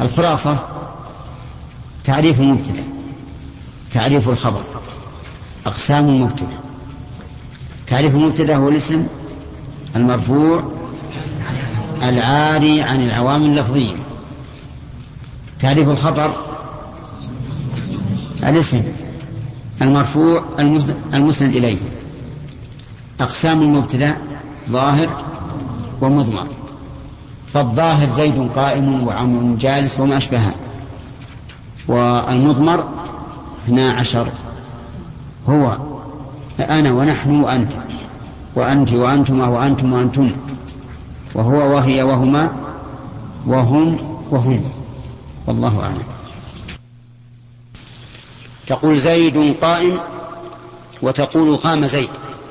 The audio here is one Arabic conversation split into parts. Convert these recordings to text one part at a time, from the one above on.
الخلاصة: تعريف المبتدأ، تعريف الخبر، أقسام المبتدأ. تعريف المبتدأ هو الاسم المرفوع العاري عن العوامل اللفظية. تعريف الخبر: الاسم المرفوع المسند إليه. أقسام المبتدأ: ظاهر ومضمر. فالظاهر: زيد قائم وعمر جالس وما أشبهه. والمضمر: 12 هو أنا ونحن وأنت وأنت وأنتما وأنتم وأنتن وهو وهي وهما وهم وهم. والله أعلم. تقول زيد قائم وتقول قام زيد.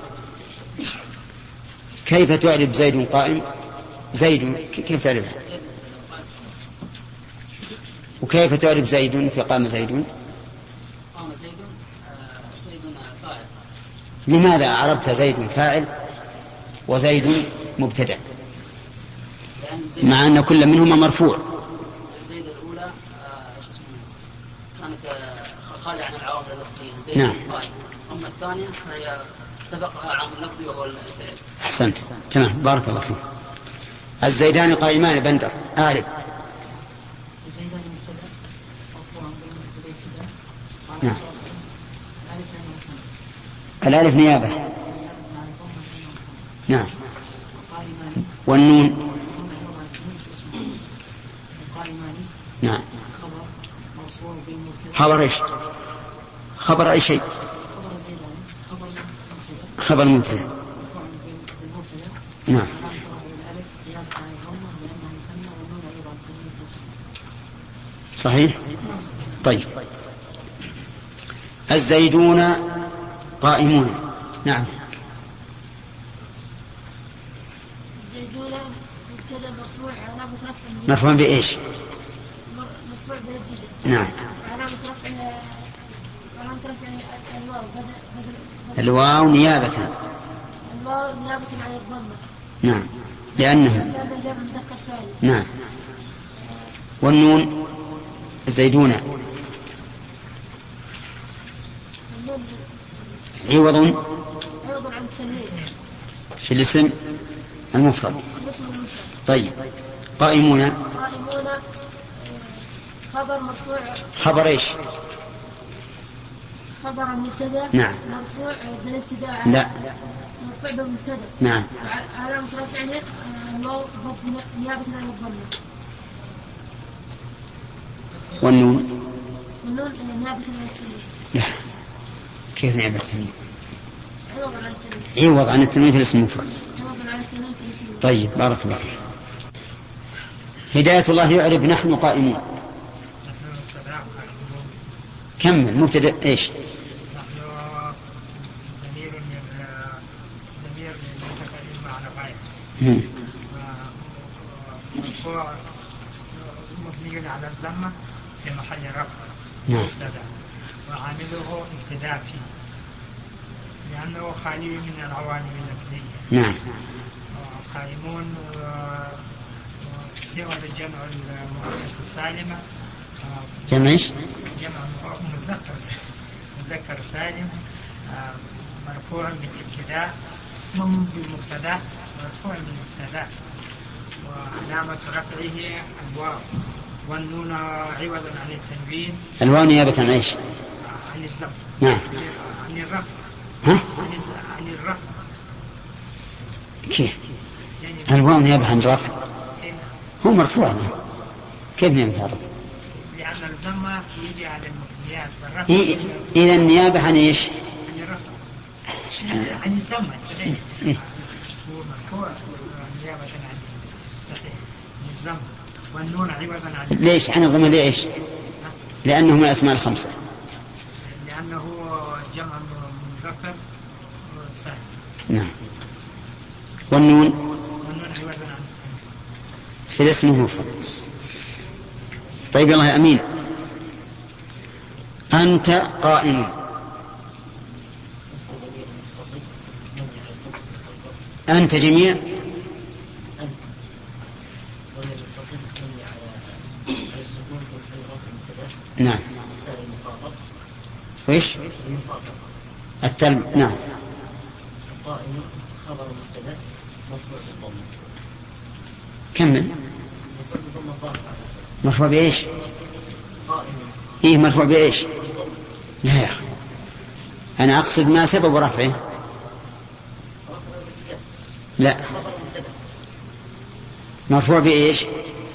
كيف تعرف زيد قائم؟ زيد كيف تعرفها؟ وكيف تعرف زيد في قام زيد؟ قام زيد فاعل. لماذا أعربت زيد فاعل وزيد مبتدأ مع أن كل منهما مرفوع؟ زيد الأولى كانت خالية عن العوامل اللفظية. زيد نعم. أما الثانية فهي سبقها عامل لفظي وهو الفعل. أحسنت، تمام، بارك الله فيك. الزيدان قائمان بندر. أعرف. الزيدان مبتدأ مرفوع بالمبتدأ. نعم. الألف نيابة. نعم. والنون. نعم. خبر ايش؟ خبر اي شيء؟ خبر مبتدأ. نعم. صحيح. طيب. الزيدون قائمون. نعم. الزيدون مبتدأ مرفوع علامة رفعه. مرفوع بإيش؟ مرفوع بالابتداء. نعم. علامة رفعه الواو الواو نيابة. الواو نيابة عن الضمة. نعم، لأنه مذكر سالم. نعم. والنون الزيدون عوض عن التنوين في الاسم المفرد. طيب. قائمون. قائمون خبر مرفوع. خبر ايش؟ خبر المبتدا. نعم. مرفوع بالابتداء. لا. مرفوع بالمبتدا. نعم. علامة رفعه الواو نيابة عن الضمة. والنون. والنون نيابة عن التنوين. لا. كيف نيابة التنوين؟ عوض عن التنوين. عوض عن التنوين في الاسم المفرد. عوض عن التنوين في الاسم المفرد. طيب، بارك الله فيك. هداية الله يعرف نحن قائمون. كمل. مبتدأ ايش؟ ضمير متكلم على غير مبني على الضمة في محل رفع. نعم. وعامله ابتداء فيه لأنه خالي من العوامل اللفظية. نعم. قائمون صيغة الجمع المؤنث السالمة. جمع ايش؟ جمع مذكر سالم مرفوع بالابتداء بالمبتدا مرفوع بالمبتدا وعلامة رفعه الواو والنون عوضا عن التنوين. الواو نيابة عن ايش؟ عن الضم. نعم. عن الرفع. ها؟ عن الرفع. كيف؟ الواو نيابة عن الرفع. هو مرفوع. كيف نيابة عن الرفع؟ لأن الضم يجي على المبنيات والرفع. إذا النيابة عن ايش؟ عن الرفع. عن الضم صحيح. هو مرفوع نيابة عن صحيح عن الضم والنون عوضا عن. ليش عن الضم؟ ليش؟ لأنه من الأسماء الخمسة. لأنه جمع مذكر سالم. نعم. والنون عوضا عن في الاسم المفرد. طيب، يلا يا أمين. أنت قائم. أنت جميع. نعم. وإيش نعم. كمل. مرفوع بإيش؟ إيه مرفوع بإيش؟ لا يا أخي أنا أقصد ما سبب رفعه. لا مرفوع بإيش؟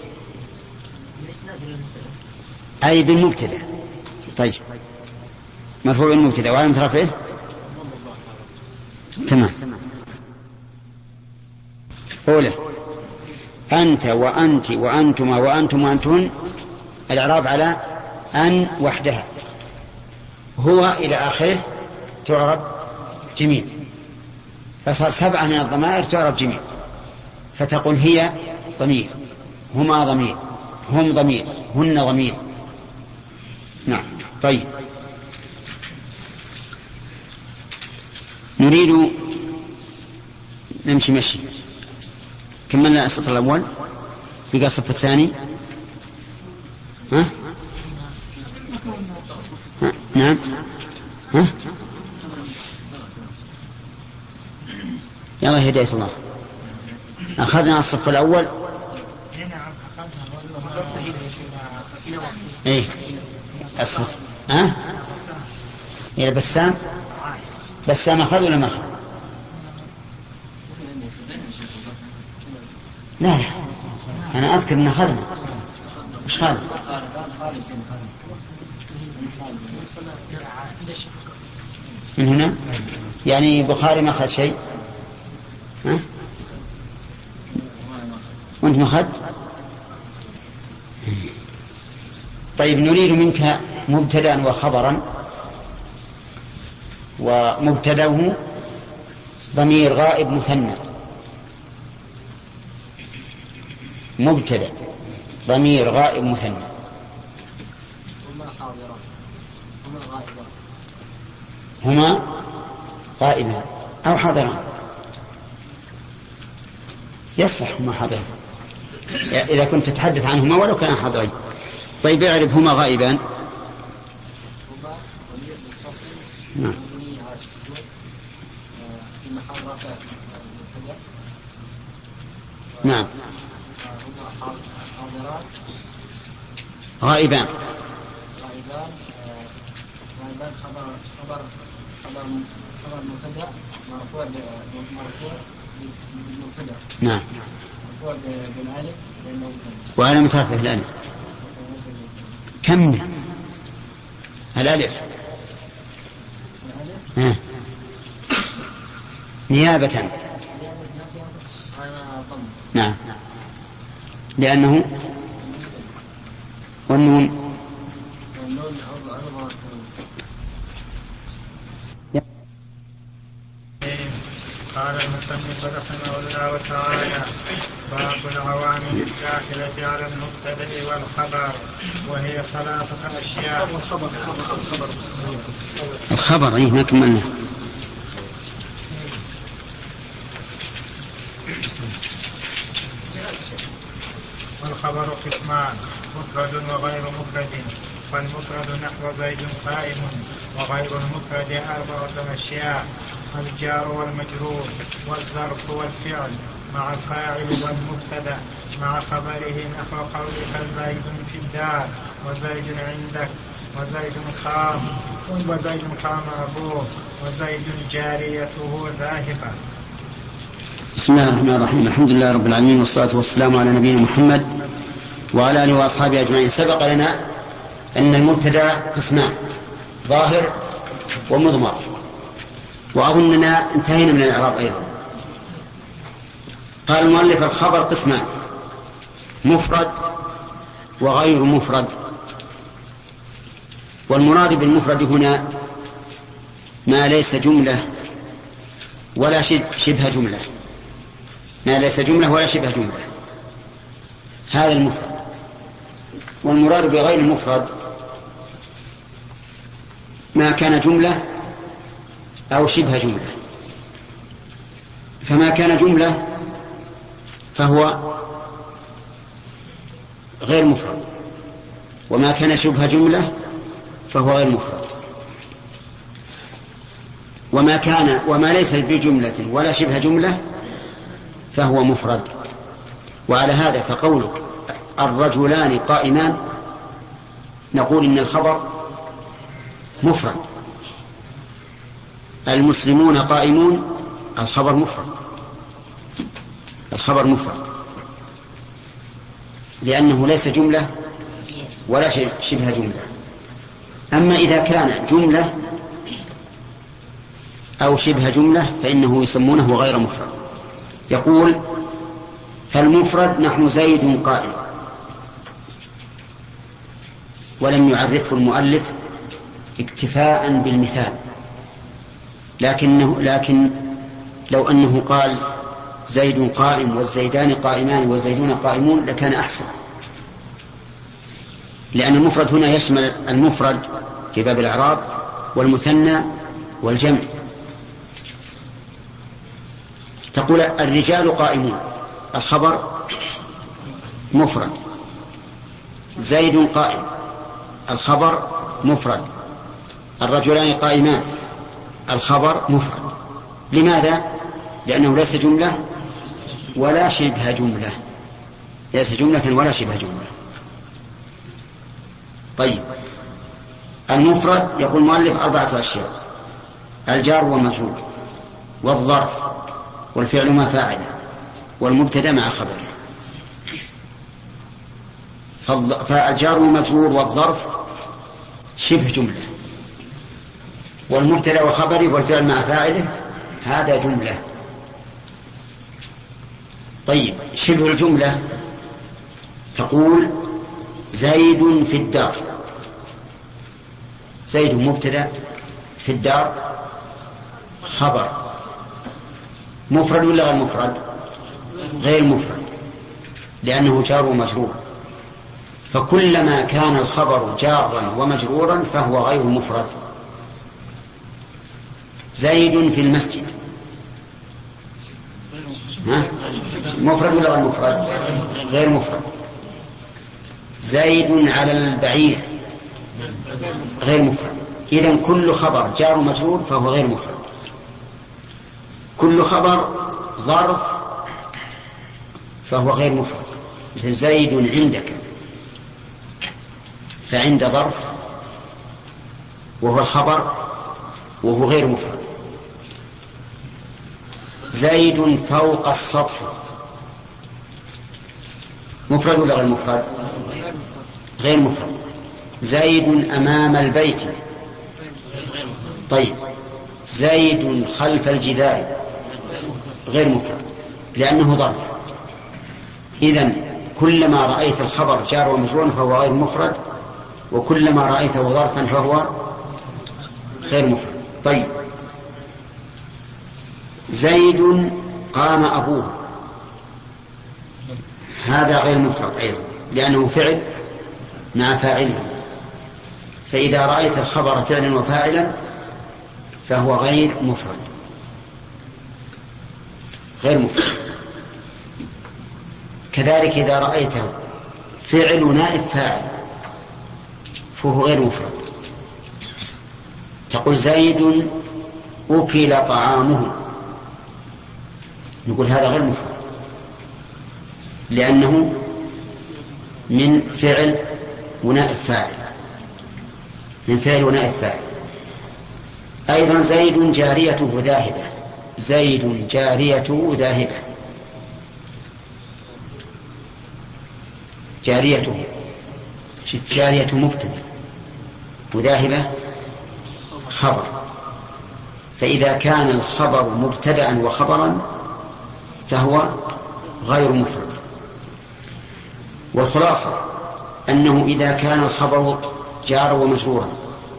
أي بالمبتدأ. طيب مرفوع بالمبتدأ وعلامة رفعه تمام. أولى أنت وأنت وأنتما وأنتم وأنتن الإعراب على أن وحدها، هو إلى آخره تعرب جميع، فصار 7 من الضمائر تعرب جميع، فتقول هي ضمير، هما ضمير، هم ضمير، هن ضمير. نعم. طيب نريد نمشي مشي. كملنا السطر الأول بقى الصف الثاني. ها؟ نعم. ها؟ يلا هداية الله. أخذنا الصف الأول. إيه الصف. ها؟ إلى بسام. بسام أخذ ولا ما أخذ؟ لا أنا أذكر أن أخذنا. مش خالد. من هنا يعني بخاري ما أخذ شيء. ها؟ وأنت ما أخذت؟ طيب نريد منك مبتدأ وخبرا، ومبتدأه ضمير غائب مثنى. مبتدأ ضمير غائب مثنى. هما غائبان أو حاضران. يصح هما حاضران إذا كنت تتحدث عنهما ولو كان حاضرين. طيب اعرف هما غائبان. نعم. نعم غائبان. خبر مبتدأ مرفوع بالمبتدأ. نعم مرفوع بالالف وعلامة رفعه الالف. كم الالف؟ نيابة. نعم لأنه والنون قال المصنف رحمه الله تعالى: باب العوامل الداخلة على المبتدأ والخبر، وهي 3 أشياء. الخبر أيه ما كملنا. والخبر قسمان: مفرد وغير مفرد. فالمفرد نحو زيد قائم، وغير المفرد 4 أشياء: الجار والمجرور، والظرف والفعل، مع الفاعل والمبتدأ، مع خبره نحو قولك زيد في الدار، وزيد عندك، وزيد قام أبوه، وزيد جاريته ذاهبة. بسم الله الرحمن الرحيم. الحمد لله رب العالمين، والصلاة والسلام على نبينا محمد وعلى آله وأصحابه أجمعين. سبق لنا أن المبتدأ قسمان: ظاهر ومضمر، وأظننا انتهينا من الإعراب أيضا. قال المؤلف: الخبر قسمان: مفرد وغير مفرد. والمراد بالمفرد هنا ما ليس جملة ولا شبه جملة، ما ليس جملة ولا شبه جملة، هذا المفرد. والمراد بغير المفرد ما كان جملة أو شبه جملة. فما كان جملة فهو غير مفرد، وما كان شبه جملة فهو غير مفرد، وما ليس بجملة ولا شبه جملة فهو مفرد. وعلى هذا فقولك الرجلان قائمان نقول إن الخبر مفرد، المسلمون قائمون الخبر مفرد لأنه ليس جملة ولا شبه جملة. أما إذا كان جملة أو شبه جملة فإنه يسمونه غير مفرد. يقول فالمفرد نحن زيد قائم، ولم يعرفه المؤلف اكتفاء بالمثال، لكن لو أنه قال زيد قائم والزيدان قائمان والزيدون قائمون لكان أحسن، لأن المفرد هنا يشمل المفرد في باب الإعراب والمثنى والجمع. تقول الرجال قائمون الخبر مفرد، زيد قائم الخبر مفرد، الرجلان قائمان الخبر مفرد. لماذا؟ لأنه ليس جملة ولا شبه جملة، ليس جملة ولا شبه جملة. طيب المفرد يقول المؤلف 4 أشياء: الجار والمجرور والظرف والفعل ما فاعله والمبتدا مع خبره. فالجار والمجرور والظرف شبه جملة، والمبتدا وخبره والفعل مع فاعله هذا جملة. طيب شبه الجملة تقول زيد في الدار، زيد مبتدا في الدار خبر، مفرد ولا غير مفرد؟ غير مفرد لأنه جار ومجرور، فكلما كان الخبر جارا ومجرورا فهو غير مفرد. زيد في المسجد مفرد ولا غير مفرد؟ غير مفرد. زيد على البعير غير مفرد. إذن كل خبر جار ومجرور فهو غير مفرد. كل خبر ظرف فهو غير مفرد، مثل زيد عندك، فعند ظرف وهو الخبر وهو غير مفرد. زيد فوق السطح مفرد ولا غير مفرد؟ غير مفرد. زيد أمام البيت. طيب زيد خلف الجدار غير مفرد لأنه ظرف. إذن كلما رأيت الخبر جار ومجرور فهو غير مفرد، وكلما رأيته ظرفا فهو غير مفرد. طيب زيد قام أبوه هذا غير مفرد أيضا لأنه فعل مع فاعله، فإذا رأيت الخبر فعلا وفاعلا فهو غير مفرد، غير مفرد. كذلك إذا رأيته فعل نائب فاعل فهو غير مفرد. تقول زيد أكل طعامه، نقول هذا غير مفرد لأنه من فعل ونائب فاعل، من فعل ونائب فاعل. أيضا زيد جاريته ذاهبة، زيد جاريته ذاهبة، جاريته جارية مبتدأ وذاهبة خبر، فإذا كان الخبر مبتدأ وخبرا فهو غير مفرد. والخلاصة أنه إذا كان الخبر جار ومجرورا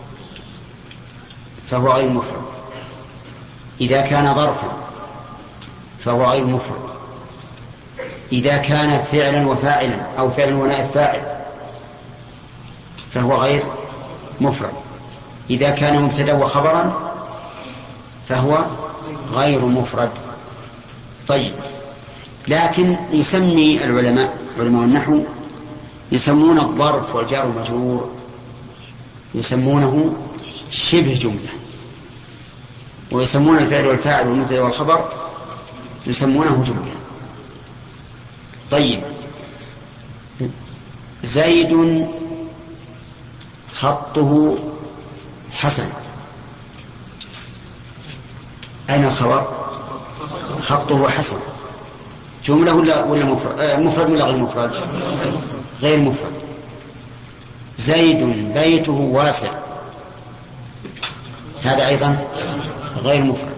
فهو غير مفرد، إذا كان ظرفا فهو غير مفرد، إذا كان فعلا وفاعلا أو فعلا ونائب فاعل فهو غير مفرد، إذا كان مبتدأ وخبرا فهو غير مفرد. طيب لكن يسمي علماء النحو يسمون الظرف والجار والمجرور يسمونه شبه جملة، ويسمون الفعل والفاعل والمبتدأ والخبر يسمونه جملة. طيب، زيد خطه حسن، أين الخبر؟ خطه حسن جملة ولا مفرد؟ مفرد ولا غير مفرد؟ غير مفرد. زيد بيته واسع، هذا أيضا غير مفرد.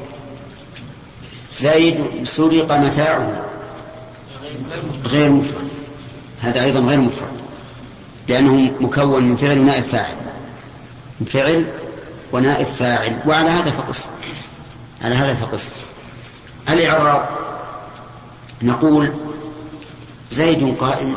زيد سرق متاعه، غير مفرد، هذا أيضا غير مفرد، لأنه مكون من فعل ونائب فاعل، من فعل ونائب فاعل. وعلى هذا فقس، على هذا فقس. الإعراب نقول زيد قائم،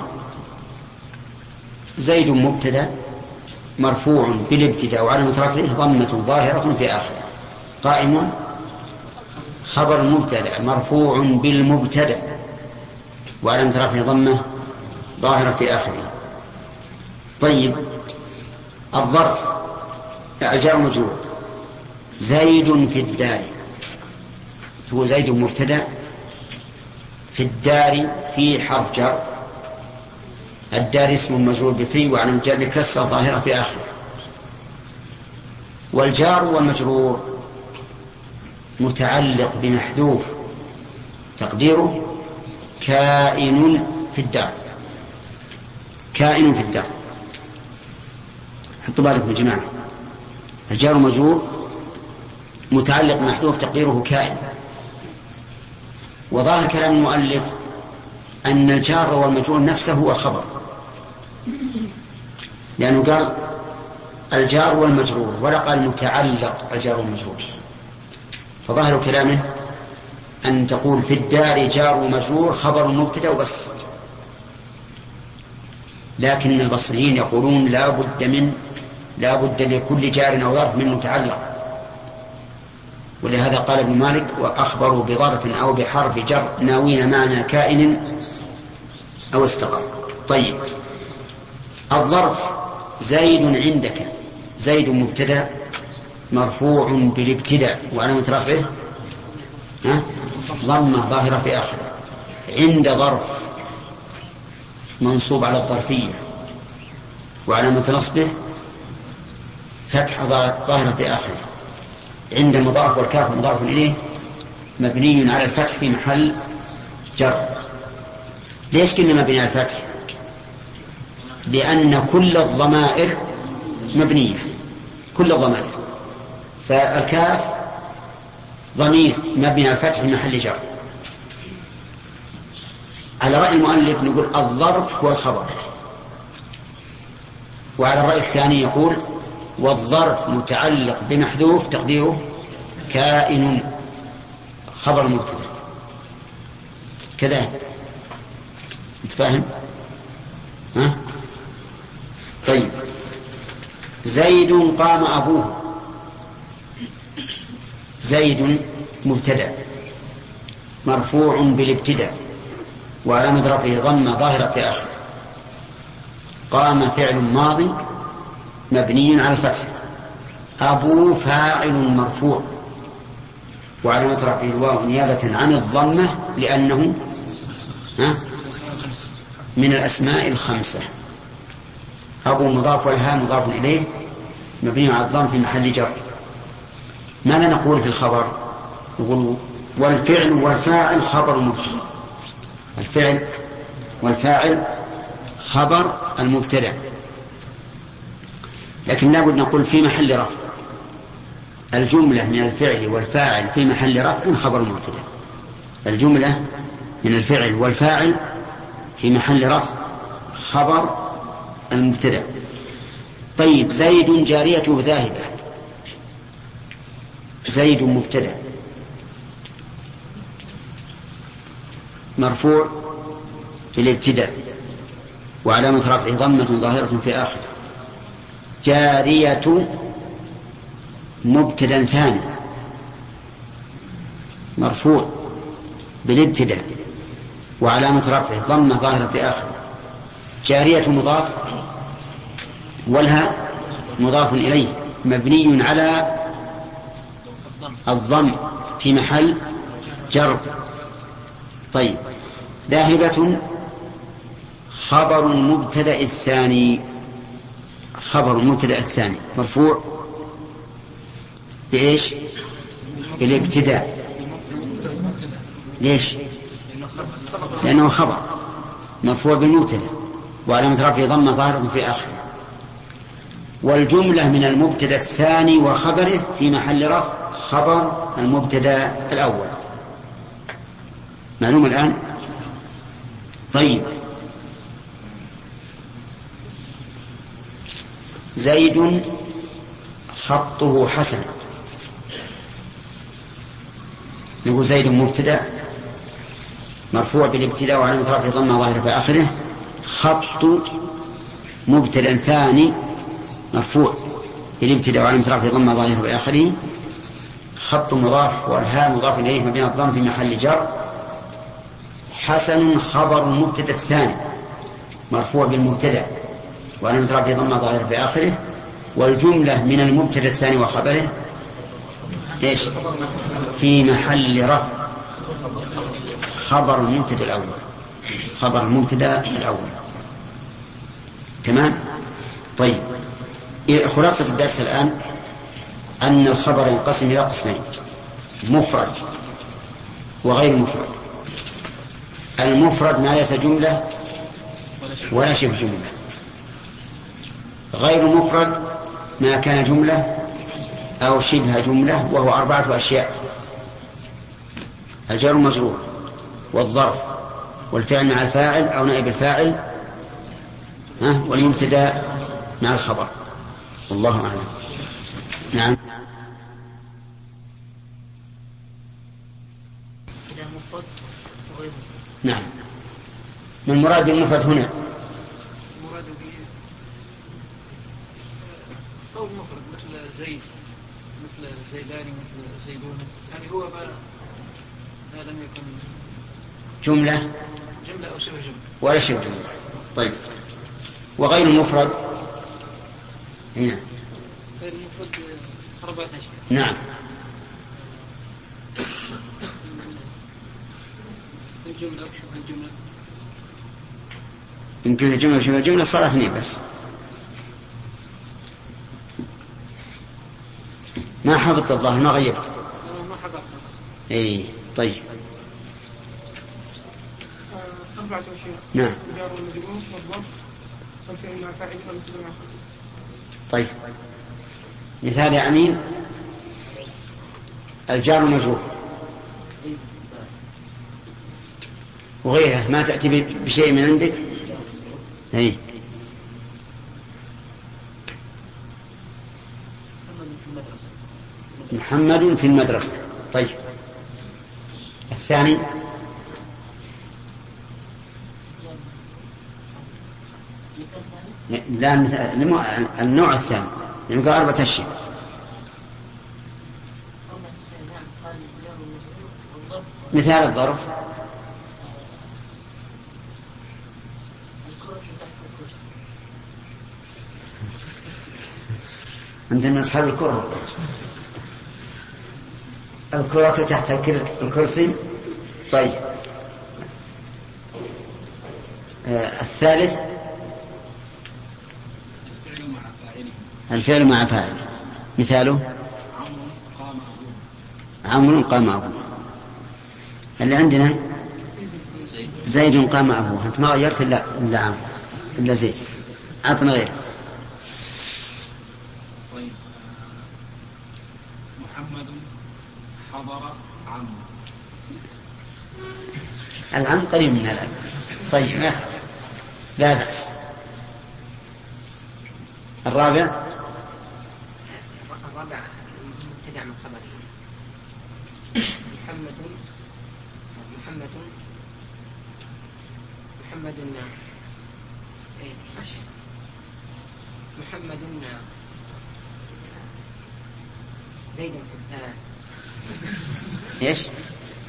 زيد مبتدأ مرفوع بالابتداء وعلامة رفعه ضمة ظاهرة في آخره. قائم خبر مبتدأ مرفوع بالمبتدأ وعلامة رفعه ضمة ظاهرة في آخره. طيب، الظرف الجار مجرور، زيد في الدار، هو زيد مبتدأ، في الدار في حرف جر، الدار اسم مجرور بفي وعلامة جر كسرة ظاهرة في آخره. والجار والمجرور متعلق بمحذوف تقديره كائن في الدار، كائن في الدار. حطوا بالكم يا جماعة، الجار والمجرور متعلق بمحذوف تقديره كائن. وظاهر كلام المؤلف أن الجار والمجرور نفسه هو الخبر، لأنه قال الجار والمجرور ولا قال متعلق الجار والمجرور. فظاهر كلامه أن تقول في الدار جار ومجرور خبر مبتدأ وبس. لكن البصريين يقولون لا بد لكل جار أو ظرف من متعلق، ولهذا قال ابن مالك وأخبروا بظرف أو بحرف جر ناوين معنى كائن أو استقر. طيب، الظرف زيد عندك، زيد مبتدأ مرفوع بالابتداء وعلامة رفعه ضمة ظاهرة في آخره. عند ظرف منصوب على الظرفية وعلامة نصبه فتح ظاهرة في آخره. عند مضاف والكاف مضاف إليه مبني على الفتح في محل جر. ليش قلنا مبني على الفتح؟ لأن كل الضمائر مبنية، كل الضمائر، فالكاف ضمير مبني على الفتح في محل جر. على رأي المؤلف نقول الظرف هو الخبر، وعلى الرأي الثاني يقول والظرف متعلق بمحذوف تقديره كائن خبر مبتدأ. كذا متفاهم؟ ها؟ طيب، زيد قام أبوه، زيد مبتدأ مرفوع بالابتداء وعلامة رفعه ضمة ظاهرة في آخره. قام فعل ماضي مبني على الفتح، أبو فاعل مرفوع وعلامة رفعه الواو نيابة عن الضمة لأنه من الأسماء الخمسة. أبو مضاف والها مضاف إليه مبني على الضم في محل جر. ماذا نقول في الخبر؟ نقول والفعل والفاعل خبر مبتدأ، الفعل والفاعل خبر المبتدأ، لكن لابد نقول في محل رفع. الجملة من الفعل والفاعل في محل رفع خبر مبتدأ، الجملة من الفعل والفاعل في محل رفع خبر المبتدأ. طيب، زيد جاريته ذاهبة، زيد مبتدأ مرفوع بالابتداء وعلامة رفعه ضمة ظاهرة في آخره. جارية مبتدأ ثاني مرفوع بالابتداء وعلامة رفعه ضمة ظاهرة في آخره. جارية مضاف، والها مضاف إليه مبني على الضم في محل جر. طيب، ذاهبة خبر المبتدأ الثاني، خبر المبتدأ الثاني مرفوع بإيش؟ بالابتداء. ليش؟ لأنه خبر مرفوع بالمبتدأ وعلامة رفعه ضمة ظاهرة في آخره. والجملة من المبتدأ الثاني وخبره في محل رفع خبر المبتدأ الأول. معلوم الآن؟ طيب، زيد خطه حسن. نقول زيد مبتدأ مرفوع بالابتداء وعلامة رفعه ضمة ظاهرة في آخره. خط مبتدأ ثاني مرفوع بالابتداء وعلامة رفعه ضمة ظاهرة في آخره. خط مضاف والهاء مضاف إليه مبني على الضم في محل جر. حسن خبر المبتدأ الثاني مرفوع بالمبتدأ وعلامة رفعه ضمة ظاهرة في آخره. والجملة من المبتدأ الثاني وخبره إيش؟ في محل رفع خبر المبتدأ الأول، خبر المبتدأ الأول. تمام؟ طيب، خلاصة الدرس الآن أن الخبر ينقسم إلى قسمين: مفرد وغير مفرد. المفرد ما ليس جملة ولا شبه جملة. غير مفرد ما كان جملة أو شبه جملة، وهو 4 أشياء: الجار والمجرور، والظرف، والفعل مع الفاعل أو نائب الفاعل، والمبتدأ مع الخبر. والله أعلم. نعم. نعم. ما المراد بالمفرد هنا؟ المراد به قول مفرد مثل زيد، مثل الزيداني، مثل الزيدون، يعني هو ما لم يكن جملة أو شبه جملة ولا شبه جملة. طيب، وغير المفرد هنا؟ غير المفرد 4 أشياء. نعم. الجملة أو شبه الجملة. إن كنت جملة وشبه الجملة صار 2 بس. ما حفظت الظاهر، ما غيبت. ما حفظت. إيه. طيب. 4 أشياء. نعم. الجار والمجرور والظرف والفعل مع فاعل والمبتدأ مع خبر. طيب، مثال يا أمين: الجار والمجرور وغيره، ما تأتي بشيء من عندك. هي محمد في المدرسة. طيب، الثاني لا، النوع الثاني يعني قال 4 أشياء. مثال الظرف: أنت من أصحاب الكرة. الكرة تحت الكرسي. طيب، الثالث الفعل مع فاعل. مثاله: عمرو قام أبوه. اللي عندنا زيد قام أبوه. أنت ما غيرت إلا عمرو إلا زيد. عطنا غير. محمد حضر عمرو. العم قريب من الأب. طيب، لا بأس. الرابع مبتدع من خبره. محمد زيد ايش؟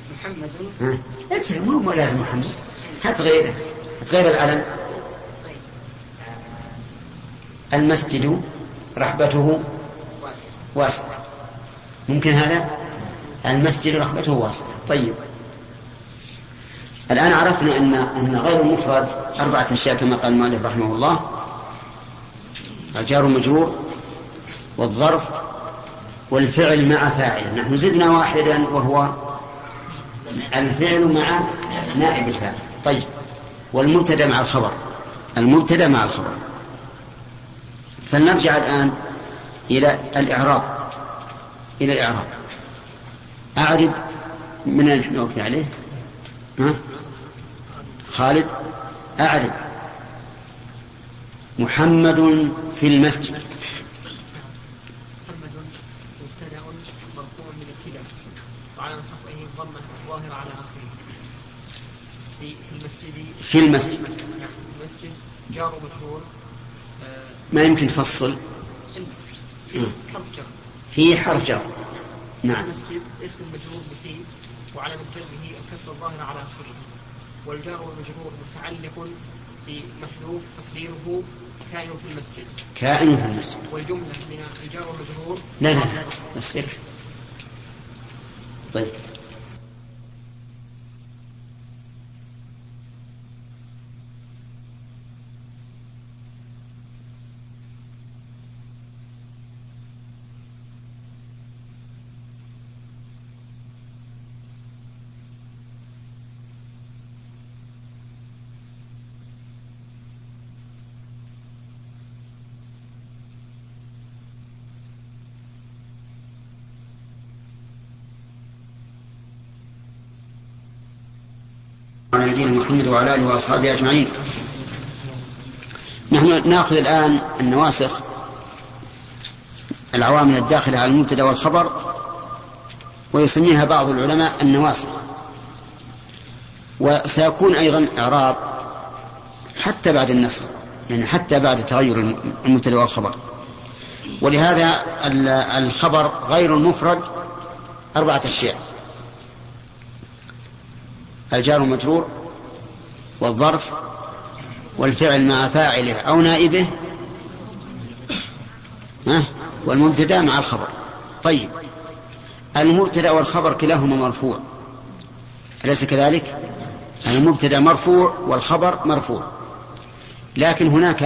محمد مو لازم محمد، هات غيره، هات غير العلم. طيب، المسجد رحبته واسعة. ممكن هذا؟ المسجد رحبته واسعة. طيب، الآن عرفنا أن غير المفرد 4 أشياء كما قال المؤلف رحمه الله: الجار والمجرور والظرف والفعل مع فاعل. نحن زدنا واحدا وهو الفعل مع نائب الفاعل. طيب، والمبتدا مع الخبر. المبتدا مع الخبر. فلنرجع الآن إلى الإعراب. أعرب من اللي نحن وقفنا عليه. خالد، أعرب محمد في المسجد. محمد مبتدأ مرفوع من ابتداء وعلى رفعه الضمة الظاهرة على آخره. في المسجد جار ومجرور. ما يمكن تفصل. في حرف جر. نعم. المسجد اسم مجرور بفي وعلى مجره الكسر الظاهر على آخره. والجار والمجرور متعلق بمحذوف تقديره كائن في المسجد. كائن في المسجد. والجملة من الجار والمجرور. لا بس. طيب، على نبينا محمد وعلى آله وأصحابه أجمعين. نحن نأخذ الآن النواسخ، العوامل الداخلة على المبتدأ والخبر، ويسميها بعض العلماء النواسخ. وسيكون أيضا إعراب حتى بعد النسخ، يعني حتى بعد تغير المبتدأ والخبر. ولهذا الخبر غير المفرد 4 أشياء: الجار والمجرور والظرف والفعل مع فاعله أو نائبه والمبتدا مع الخبر. طيب، المبتدا والخبر كلاهما مرفوع، أليس كذلك؟ المبتدا مرفوع والخبر مرفوع، لكن هناك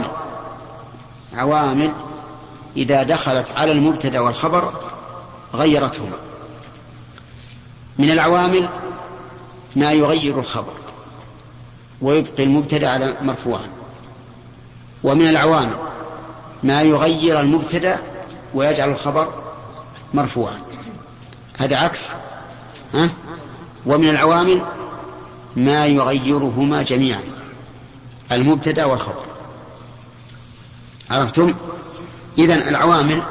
عوامل إذا دخلت على المبتدا والخبر غيرتهما. من العوامل ما يغير الخبر ويبقي المبتدا على مرفوعا، ومن العوامل ما يغير المبتدا ويجعل الخبر مرفوعا، هذا عكس. ومن العوامل ما يغيرهما جميعا، المبتدا والخبر. عرفتم؟ إذن العوامل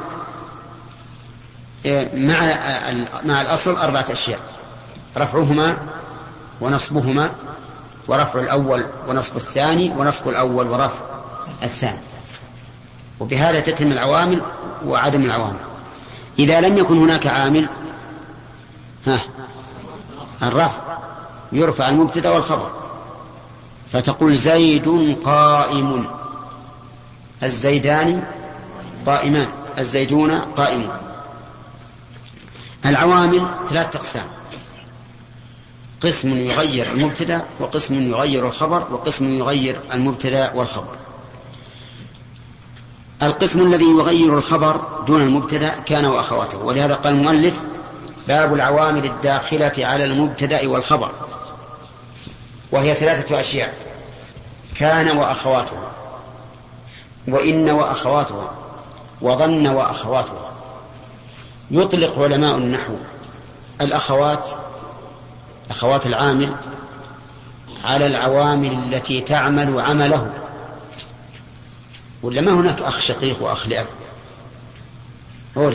مع الأصل 4 أشياء: رفعهما ونصبهما، ورفع الأول ونصب الثاني، ونصب الأول ورفع الثاني. وبهذا تتم العوامل وعدم العوامل. إذا لم يكن هناك عامل الرفع، يرفع المبتدا والخبر، فتقول زيد قائم، الزيدان قائمان، الزيدون قائمون. العوامل 3 أقسام: قسم يغير المبتدا، وقسم يغير الخبر، وقسم يغير المبتدا والخبر. القسم الذي يغير الخبر دون المبتدا كان وأخواته، ولهذا قال المؤلف: باب العوامل الداخلة على المبتدا والخبر، وهي 3 أشياء: كان وأخواتها، وإن وأخواتها، وظن وأخواتها. يطلق علماء النحو الأخوات، أخوات العامل، على العوامل التي تعمل عمله. ولا ما هناك أخ شقيق وأخ لأب؟ أولا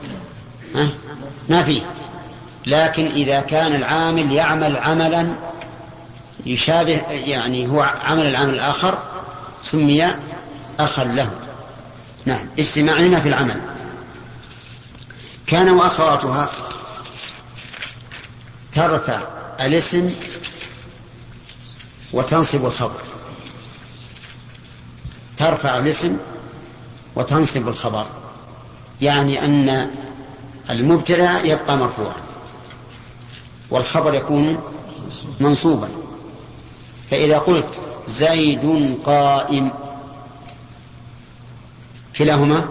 ما فيه. لكن إذا كان العامل يعمل عملا يشابه، يعني هو عمل العمل الآخر، سمي أخا له. نعم، اجتماعهما في العمل. كان وأخواتها ترفع الاسم وتنصب الخبر. ترفع الاسم وتنصب الخبر، يعني أن المبتدأ يبقى مرفوعا والخبر يكون منصوبا. فإذا قلت زيد قائم كلاهما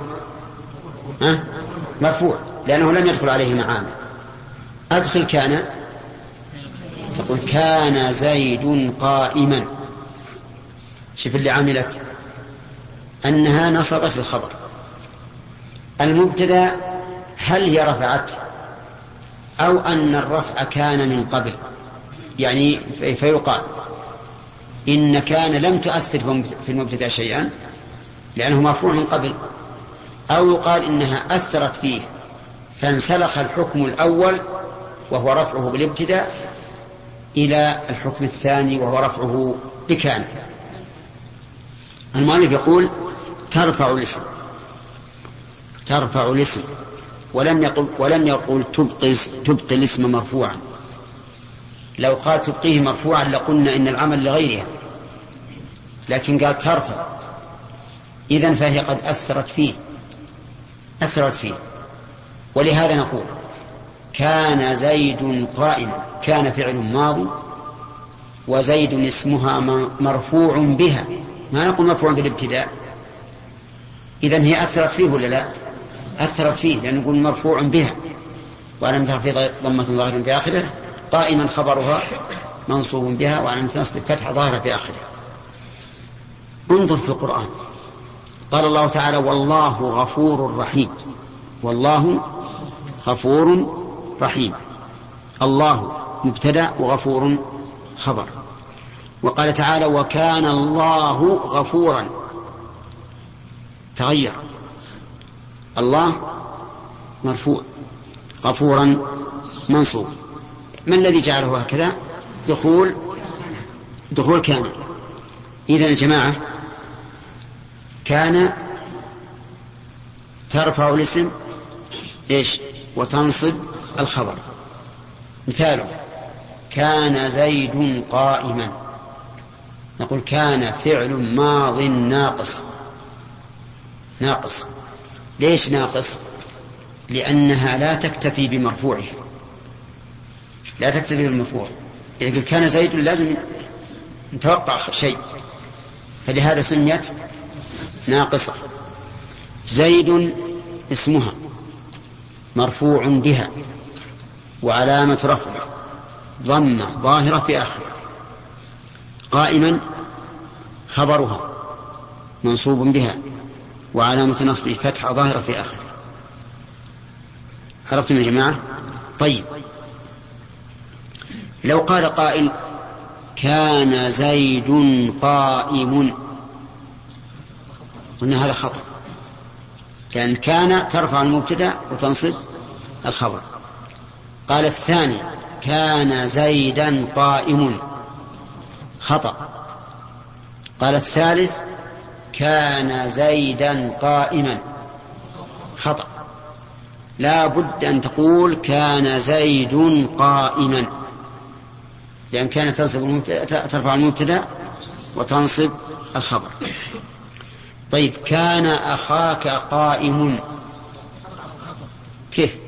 مرفوع لأنه لم يدخل عليه معامل. أدخل كان، تقول كان زيد قائما. شوف اللي عملت أنها نصبت الخبر. المبتدأ هل هي رفعت أو أن الرفع كان من قبل؟ يعني فيقال إن كان لم تؤثر في المبتدأ شيئا لأنه مرفوع من قبل، أو يقال إنها أثرت فيه فانسلخ الحكم الأول وهو رفعه بالابتداء إلى الحكم الثاني وهو رفعه بكان. المؤلف يقول ترفع الاسم ولم يقل تبقي الاسم مرفوعا. لو قال تبقيه مرفوعا لقلنا إن العمل لغيرها، لكن قال ترفع، إذن فهي قد أثرت فيه. ولهذا نقول كان زيد قائما، كان فعل ماضي وزيد اسمها مرفوع بها، ما نقول مرفوع بالابتداء. إذن هي أثرت فيه ولا لا؟ أثرت فيه، لأن نقول مرفوع بها وعلامة رفعه ضمة ظاهرة في آخره، قائما خبرها منصوب بها وعلامة نصب فتحة ظاهرة في آخره. انظر في القرآن، قال الله تعالى والله غفور رحيم، والله غفور رحيم. الله مبتدأ وغفور خبر. وقال تعالى وكان الله غفورا، تغير، الله مرفوع غفورا منصوب. ما الذي جعله هكذا؟ دخول كان. إذن يا جماعة كان ترفع الاسم وتنصب الخبر. مثاله كان زيد قائما، نقول كان فعل ماض ناقص. ليش ناقص؟ لأنها لا تكتفي بمرفوعه، لا تكتفي بالمرفوع. إذا كان زيد لازم نتوقع شيء، فلهذا سميت ناقصة. زيد اسمها مرفوع بها وعلامة رفعه ضمة ظاهرة في آخره. قائما خبرها منصوب بها وعلامة نصبه فتحة ظاهرة في آخره. عرفتم يا جماعة؟ طيب لو قال قائل كان زيد قائم، قلنا هذا خطأ، لأن كان ترفع المبتدأ وتنصب الخبر. قال الثاني كان زيدا قائم، خطأ. قال الثالث كان زيدا قائما، خطأ. لا بد أن تقول كان زيد قائما، لأن كان ترفع المبتدأ وتنصب الخبر. طيب كان أخاك قائم، كيف؟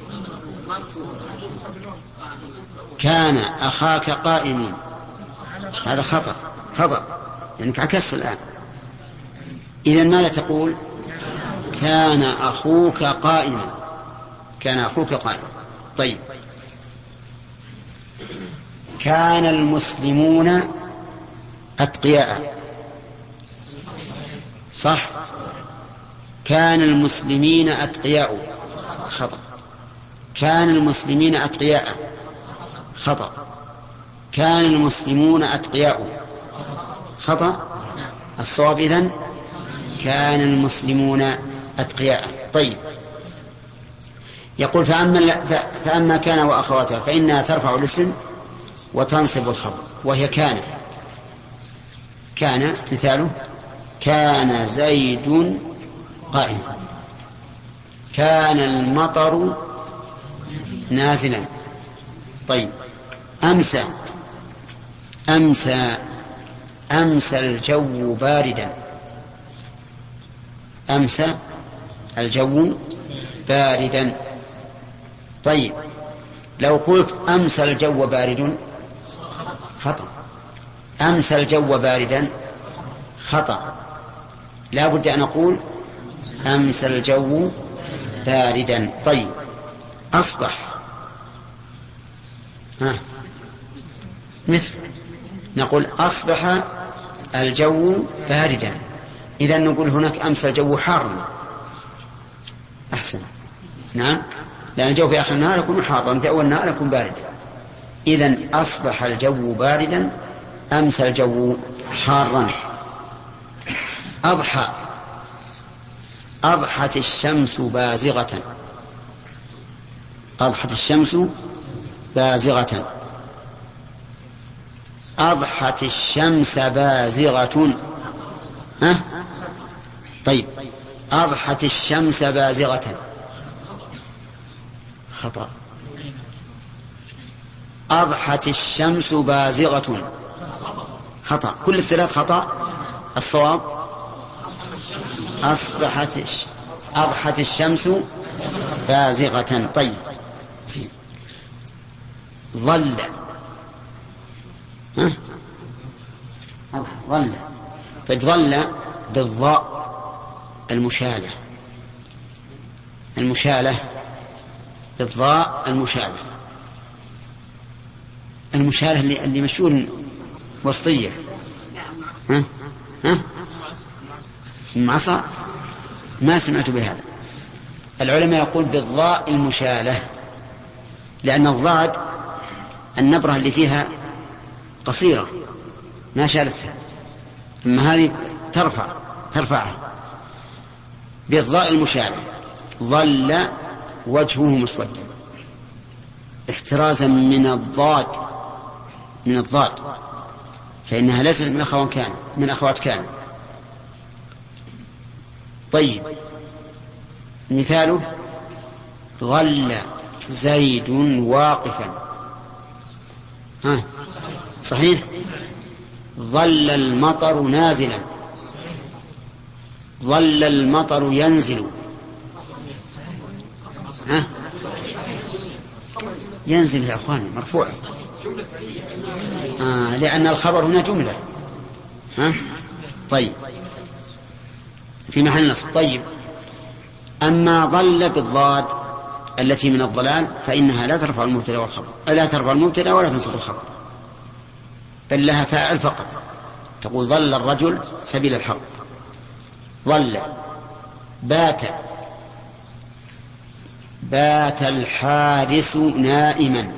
كان أخاك قائم، هذا خطأ لأنك عكست الآن. إذن ماذا تقول؟ كان أخوك قائما، كان أخوك قائما. طيب كان المسلمون أتقياء، صح؟ كان المسلمين أتقياء، خطأ. كان المسلمين أتقياء، خطأ. كان المسلمون أتقياء، خطأ. الصواب إذن كان المسلمون أتقياء. طيب يقول فأما كان وأخواتها فإنها ترفع الاسم وتنصب الخبر، وهي كان مثاله كان زيد قائما، كان المطر نازلا. طيب أمسى الجو باردا، أمسى الجو باردا. طيب لو قلت أمسى الجو بارد خطأ، أمسى الجو باردا خطأ، لا بد أن أقول أمسى الجو باردا. طيب أصبح مثل نقول أصبح الجو باردا، إذا نقول هناك أمسى الجو حارا أحسن. نعم، لأن الجو في آخر النهار يكون حارا، في أول النهار يكون باردا. إذن أصبح الجو باردا، أمسى الجو حارا. أضحى، أضحت الشمس بازغة، أضحت الشمس بازغة، أضحت الشمس بازغة. طيب أضحت الشمس بازغة خطأ، أضحت الشمس بازغة خطأ، كل الثلاث خطأ. الصواب أضحت الشمس بازغة. طيب ظل، ظل. طيب ظل بالضاء المشالة، المشالة بالضاء المشالة، المشالة اللي مشهور وسطية. المعصى ما سمعت بهذا. العلماء يقول بالضاء المشالة، لأن الضاد النبرة اللي قصيرة ما شالتها، أما هذه ترفعها. بالضاء المشالة. ظل وجهه مسودا، احترازا من الضاد، فإنها ليست من أخوات كان. طيب مثاله ظل زيد واقفا. صحيح. ظل المطر نازلا، ظل المطر ينزل. ينزل يا أخواني مرفوع، لأن الخبر هنا جملة. طيب في محل نصب. طيب أما ظل بالضاد التي من الضلال فإنها لا ترفع المبتدا والخبر، لا ترفع المبتدا ولا تنصب الخبر، بل لها فاعل فقط. تقول ظل الرجل سبيل الحق، ظل. بات الحارس نائما.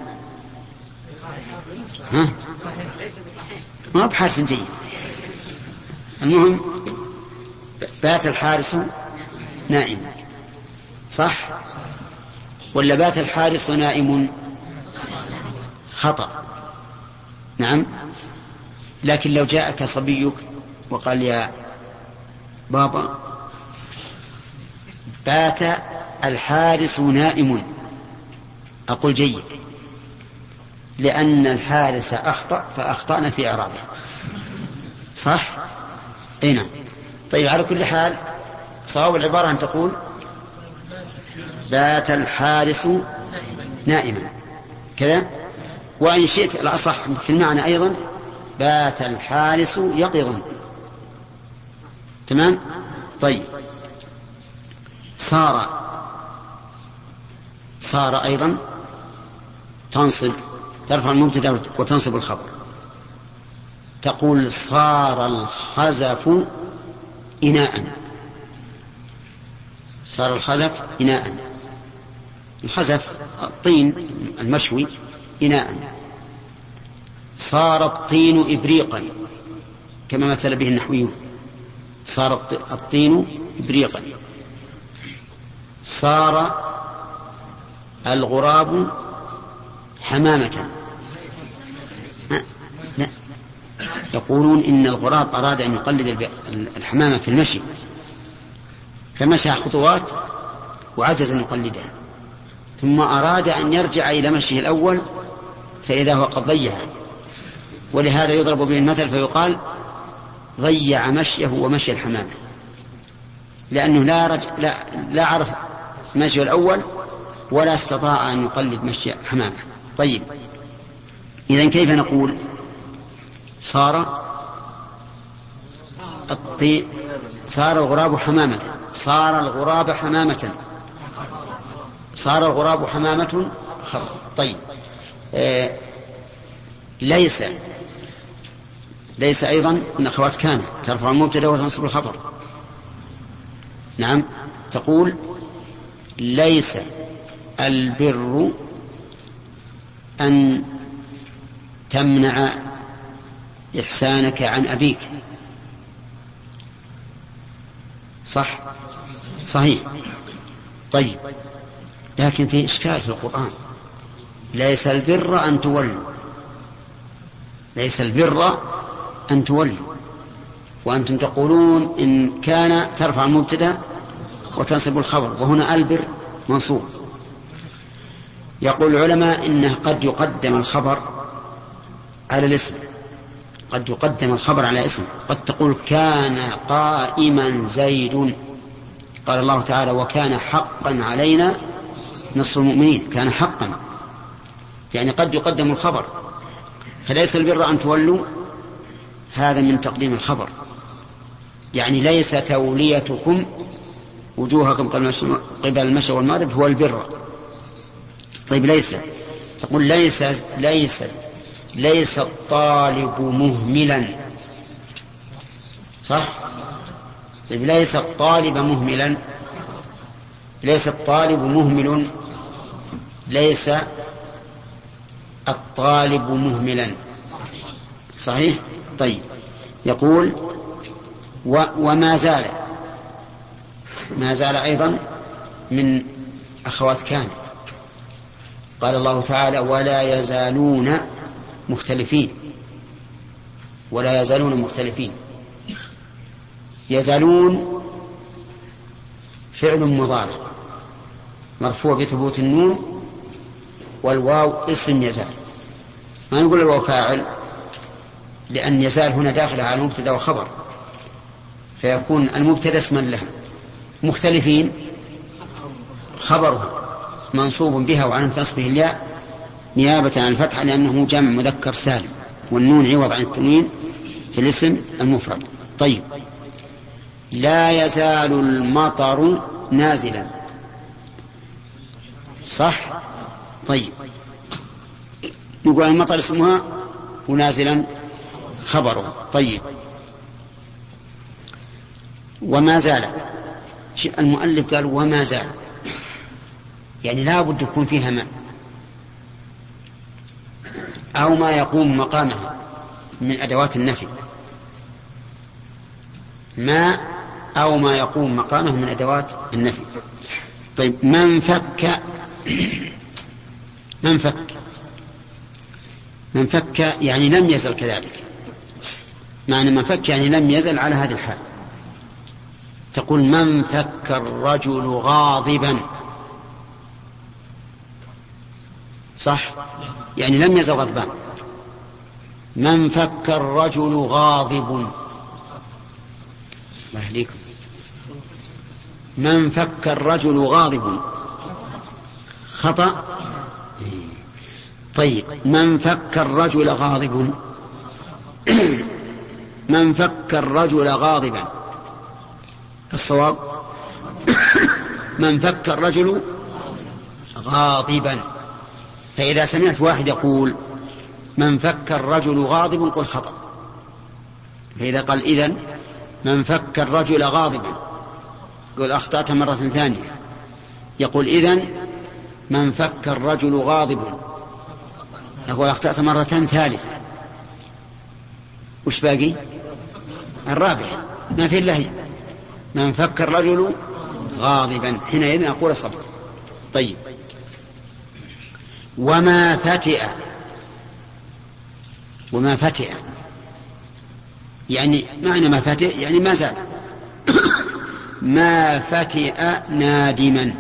ما بحارس جيد، المهم بات الحارس نائما، صح ولا بات الحارس نائم؟ خطأ. نعم، لكن لو جاءك صبيك وقال يا بابا بات الحارس نائم، أقول جيد، لأن الحارس أخطأ فأخطأنا في إعرابه، صح؟ نعم. طيب على كل حال صواب العبارة أن تقول بات الحارس نائما كذا، وإن شئت الأصح في المعنى أيضا بات الحارس يقظا. تمام. طيب صار أيضا ترفع المبتدا وتنصب الخبر. تقول صار الخزف إناء، صار الخزف إناء. الخزف الطين المشوي إناء. صار الطين إبريقا كما مثل به النحويون، صار الطين إبريقا. صار الغراب حمامة. لا، يقولون إن الغراب أراد أن يقلد الحمامة في المشي فمشى خطوات وعجز أن يقلدها، ثم أراد أن يرجع إلى مشيه الأول فإذا هو قد ضيعها، ولهذا يضرب به المثل فيقال ضيع مشيه ومشي الحمامة. لأنه لا عرف مشي الأول ولا استطاع أن يقلد مشي حمامة. طيب، إذن كيف نقول صار الغراب حمامة، صار الغراب حمامة خطأ. طيب، ليس أيضا من أخوات كان ترفع المبتدأ وتنصب الخبر. نعم، تقول ليس البر أن تمنع إحسانك عن أبيك. صحيح. طيب، لكن في إشكال في القرآن. ليس البر أن تولوا وأنتم تقولون إن كان ترفع المبتدأ وتنصب الخبر، وهنا البر منصوب. يقول العلماء إنه قد يقدم الخبر على الاسم، قد تقول كان قائما زيد، قال الله تعالى وكان حقا علينا نصر المؤمنين. كان حقا، يعني قد يقدم الخبر، فليس البر أن تولوا هذا من تقديم الخبر، يعني ليس توليتكم وجوهكم قبل المشرق والمغرب هو البر. طيب، تقول ليس الطالب مهملا. صح؟ طيب، ليس الطالب مهملا، ليس الطالب مهمل، ليس الطالب مهملا. صحيح؟ طيب، يقول وما زال أيضا من أخوات كان. قال الله تعالى ولا يزالون مختلفين. يزالون فعل مضارع مرفوع بثبوت النون والواو اسم يزال. ما نقول الواو فاعل، لأن يزال هنا داخل على المبتدأ وخبر، فيكون المبتدأ اسما له. مختلفين خبرها منصوب بها وعلامة نصبه الياء نيابة عن الفتحة، لأنه جمع مذكر سالم، والنون عوض عن التنوين في الاسم المفرد. طيب، لا يزال المطر نازلا. صح؟ طيب، نقول المطر اسمها ونازلا خبره. طيب، وما زال. المؤلف قال وما زال، يعني لا بد يكون فيها ماء أو ما يقوم مقامها من أدوات النفي، ماء أو ما يقوم مقامه من أدوات النفي. طيب، من فك يعني لم يزل كذلك. معنى من فك يعني لم يزل على هذه الحال. تقول من فك الرجل غاضبا. صح؟ يعني لم يزل غضبان. من فك الرجل غاضب. الله يهديكم. من فك الرجل غاضب خطأ. طيب، من فك الرجل غاضب. من فك الرجل غاضبا. الصواب من فك الرجل غاضبا. فإذا سمعت واحد يقول من فك الرجل غاضب قل خطأ. فإذا قال إذن من فك الرجل غاضبا قل أخطأت مرة ثانية. يقول إذن من فك الرجل غاضب يقول أخطأت مرة ثالثة. وش باقي؟ الرابع ما في الله. من فك الرجل غاضبا حينئذ أقول صبت. طيب، وما فتئ يعني معنى ما فتئ يعني ما زال. ما فتئ نادما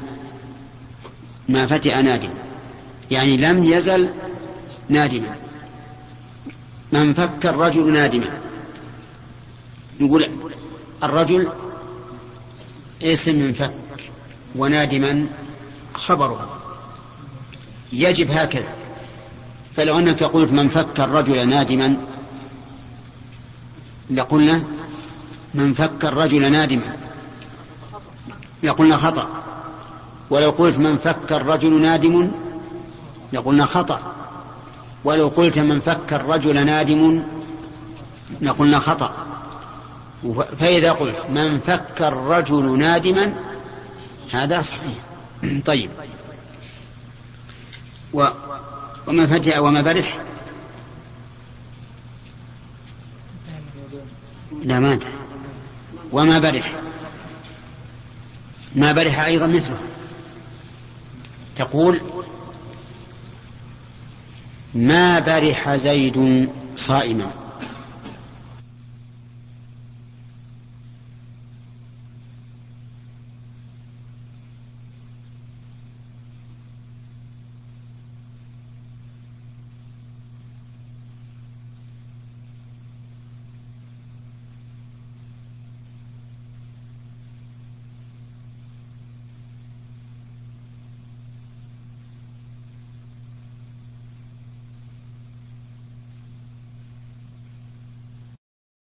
يعني لم يزل نادما. من فك الرجل نادما. نقول الرجل اسم منفك ونادما خبرها، يجب هكذا. فلو أنك قلت من فك الرجل نادما لقلنا من فك الرجل نادما يقولنا خطأ، ولو قلت من فك الرجل نادم يقولنا خطأ، ولو قلت من فك الرجل نادم يقولنا خطأ. فإذا قلت من فك الرجل نادما هذا صحيح. طيب، وما فتح وما برح لا مات. وما برح، ما برح أيضا مثله، تقول ما برح زيد صائما،